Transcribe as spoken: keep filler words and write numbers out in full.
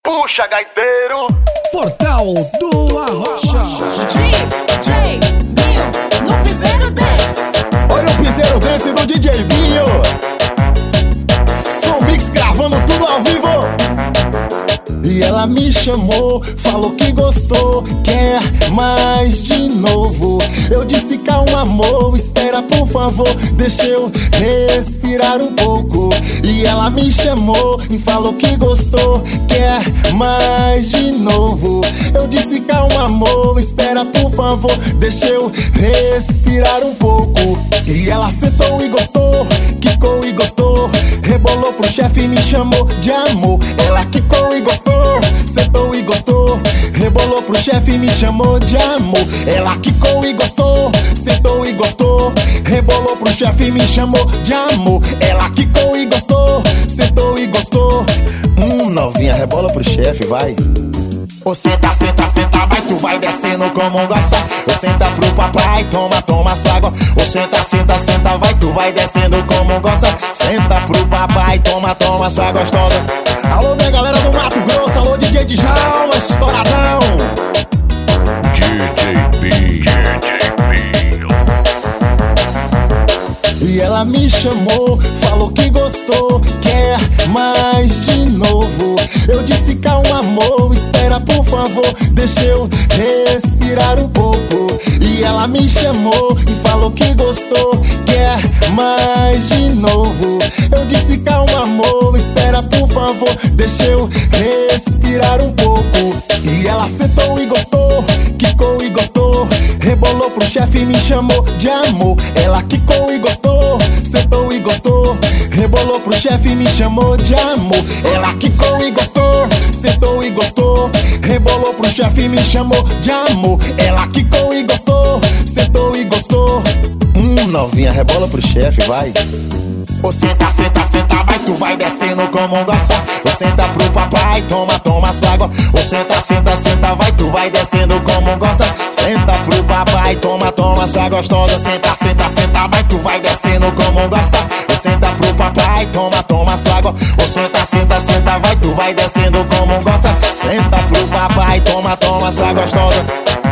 Puxa, gaiteiro! Portal do Arrocha. D J Binho, no piseiro dance. Olha o piseiro dance do D J Binho. Som Mix gravando tudo ao vivo. E ela me chamou, falou que gostou, quer mais de novo. Eu disse calma amor, espera por favor, deixa eu respirar um pouco. E ela me chamou e falou que gostou, quer mais de novo. Eu disse calma amor, espera por favor, deixa eu respirar um pouco. E ela sentou e gostou, quicou e gostou, rebolou pro chefe e me chamou de amor. Ela quicou e gostou, sentou e gostou, rebolou pro chefe e me chamou de amor. Ela quicou e gostou, sentou e gostou, rebolou pro chefe e me chamou de amor. Ela quicou e gostou, sentou e gostou. Hum, novinha, rebola pro chefe, vai. Ô senta, senta, senta, vai, tu vai descendo como gosta. Ô senta pro papai, toma, toma sua água. Ô senta, senta, senta, vai, tu vai descendo como gosta. Senta pro papai, toma, toma sua gostosa. Alô minha galera do Mato Grosso, alô D J Djalma, estouradão. D J B. E ela me chamou, falou que gostou, quer mais de novo. Eu disse calma amor, espera por favor, deixa eu respirar um pouco. E ela me chamou e falou que gostou, quer mais de novo. Eu disse calma amor, espera por favor, deixa eu respirar um pouco. E ela sentou e gostou, quicou e gostou, rebolou pro chefe e me chamou de amor. Ela quicou e gostou, sentou e gostou, rebolou pro chefe e me chamou de amor. Ela quicou e gostou, sentou e gostou, rebolou pro chefe e me chamou de amor. Ela quicou e gostou, sentou e gostou. Hum, novinha, rebola pro chefe, vai. Ô senta, senta, senta, vai, tu vai descendo como gosta. Ô senta pro papai, toma, toma sua água. Ô senta, senta, senta, vai, tu vai descendo como gosta. Senta pro papai, toma, toma sua gostosa. Senta, senta, senta, vai, tu vai descendo como gosta. Ô senta pro papai, toma, toma sua água. Ô senta, senta, senta, vai, tu vai descendo como gosta. Senta pro papai, toma, toma sua gostosa.